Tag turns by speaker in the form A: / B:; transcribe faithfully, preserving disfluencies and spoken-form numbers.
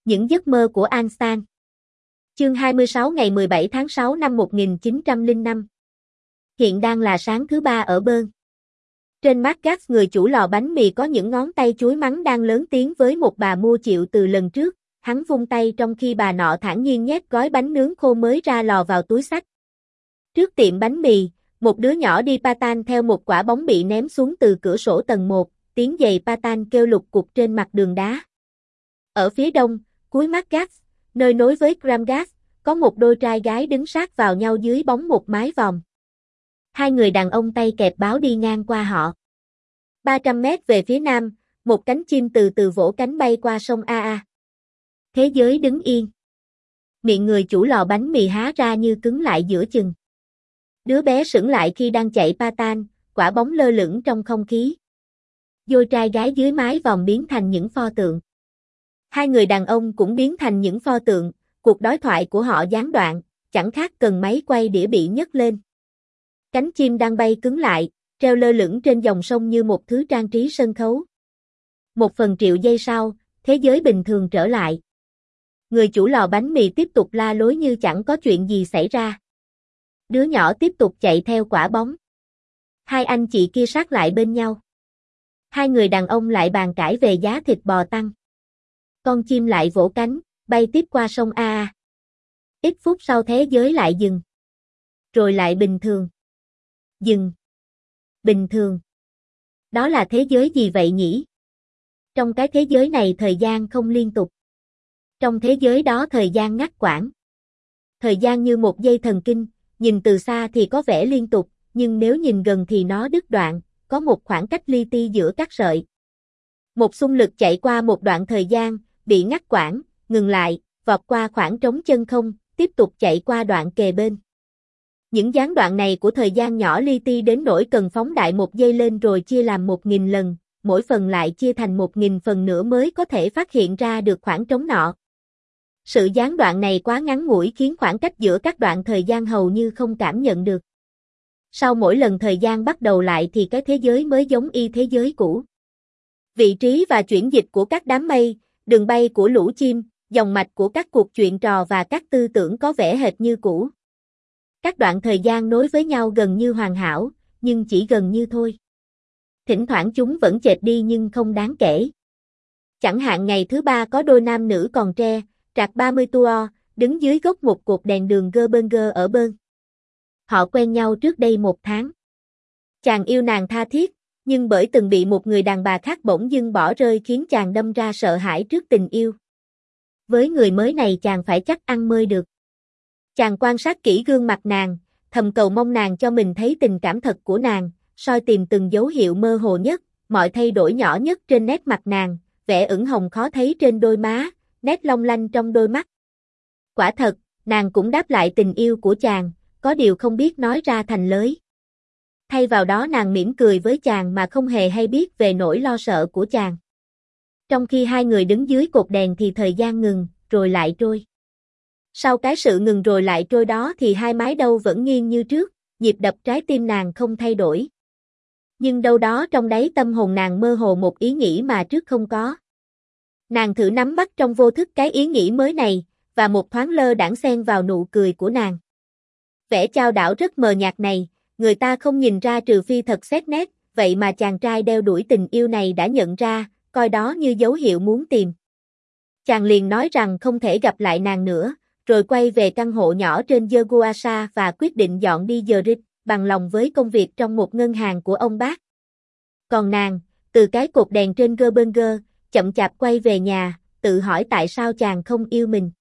A: Những giấc mơ của Einstein. Chương hai mươi sáu ngày mười bảy tháng sáu năm một nghìn chín trăm lẻ năm. Hiện đang là sáng thứ ba ở Bern. Trên Marcus, người chủ lò bánh mì có những ngón tay chuối mắng đang lớn tiếng với một bà mua chịu từ lần trước, hắn vung tay trong khi bà nọ thản nhiên nhét gói bánh nướng khô mới ra lò vào túi xách. Trước tiệm bánh mì, một đứa nhỏ đi patan theo một quả bóng bị ném xuống từ cửa sổ tầng một, tiếng giày patan kêu lục cục trên mặt đường đá. Ở phía đông, cuối Marcus, nơi nối với Gramgas, có một đôi trai gái đứng sát vào nhau dưới bóng một mái vòm. Hai người đàn ông tay kẹp báo đi ngang qua họ. ba trăm mét về phía nam, một cánh chim từ từ vỗ cánh bay qua sông a a. Thế giới đứng yên. Miệng người chủ lò bánh mì há ra như cứng lại giữa chừng. Đứa bé sững lại khi đang chạy patan, quả bóng lơ lửng trong không khí. Đôi trai gái dưới mái vòm biến thành những pho tượng. Hai người đàn ông cũng biến thành những pho tượng, cuộc đối thoại của họ gián đoạn, chẳng khác cần máy quay đĩa bị nhấc lên. Cánh chim đang bay cứng lại, treo lơ lửng trên dòng sông như một thứ trang trí sân khấu. Một phần triệu giây sau, thế giới bình thường trở lại. Người chủ lò bánh mì tiếp tục la lối như chẳng có chuyện gì xảy ra. Đứa nhỏ tiếp tục chạy theo quả bóng. Hai anh chị kia sát lại bên nhau. Hai người đàn ông lại bàn cãi về giá thịt bò tăng. Con chim lại vỗ cánh, bay tiếp qua sông a a. Ít phút sau thế giới lại dừng. Rồi lại bình thường. Dừng. Bình thường. Đó là thế giới gì vậy nhỉ? Trong cái thế giới này thời gian không liên tục. Trong thế giới đó thời gian ngắt quãng. Thời gian như một dây thần kinh, nhìn từ xa thì có vẻ liên tục, nhưng nếu nhìn gần thì nó đứt đoạn, có một khoảng cách li ti giữa các sợi. Một xung lực chạy qua một đoạn thời gian, bị ngắt quãng, ngừng lại, vọt qua khoảng trống chân không, tiếp tục chạy qua đoạn kề bên. Những gián đoạn này của thời gian nhỏ li ti đến nỗi cần phóng đại một giây lên rồi chia làm một nghìn lần, mỗi phần lại chia thành một nghìn phần nữa mới có thể phát hiện ra được khoảng trống nọ. Sự gián đoạn này quá ngắn ngủi khiến khoảng cách giữa các đoạn thời gian hầu như không cảm nhận được. Sau mỗi lần thời gian bắt đầu lại thì cái thế giới mới giống y thế giới cũ. Vị trí và chuyển dịch của các đám mây, đường bay của lũ chim, dòng mạch của các cuộc chuyện trò và các tư tưởng có vẻ hệt như cũ. Các đoạn thời gian nối với nhau gần như hoàn hảo, nhưng chỉ gần như thôi. Thỉnh thoảng chúng vẫn chệch đi nhưng không đáng kể. Chẳng hạn ngày thứ ba có đôi nam nữ còn tre, trạc ba mươi tuổi, đứng dưới gốc một cột đèn đường Gerberger ở Bern. Họ quen nhau trước đây một tháng. Chàng yêu nàng tha thiết, nhưng bởi từng bị một người đàn bà khác bỗng dưng bỏ rơi khiến chàng đâm ra sợ hãi trước tình yêu. Với người mới này chàng phải chắc ăn mới được. Chàng quan sát kỹ gương mặt nàng, thầm cầu mong nàng cho mình thấy tình cảm thật của nàng, soi tìm từng dấu hiệu mơ hồ nhất, mọi thay đổi nhỏ nhất trên nét mặt nàng, vẻ ửng hồng khó thấy trên đôi má, nét long lanh trong đôi mắt. Quả thật, nàng cũng đáp lại tình yêu của chàng, có điều không biết nói ra thành lời. Thay vào đó nàng mỉm cười với chàng mà không hề hay biết về nỗi lo sợ của chàng. Trong khi hai người đứng dưới cột đèn thì thời gian ngừng, rồi lại trôi. Sau cái sự ngừng rồi lại trôi đó thì hai mái đầu vẫn nghiêng như trước, nhịp đập trái tim nàng không thay đổi. Nhưng đâu đó trong đáy tâm hồn nàng mơ hồ một ý nghĩ mà trước không có. Nàng thử nắm bắt trong vô thức cái ý nghĩ mới này, và một thoáng lơ đãng xen vào nụ cười của nàng. Vẻ chao đảo rất mờ nhạt này, người ta không nhìn ra trừ phi thật xét nét, vậy mà chàng trai đeo đuổi tình yêu này đã nhận ra, coi đó như dấu hiệu muốn tìm. Chàng liền nói rằng không thể gặp lại nàng nữa, rồi quay về căn hộ nhỏ trên Yeguasa và quyết định dọn đi Zurich, bằng lòng với công việc trong một ngân hàng của ông bác. Còn nàng, từ cái cột đèn trên Gerberger, chậm chạp quay về nhà, tự hỏi tại sao chàng không yêu mình.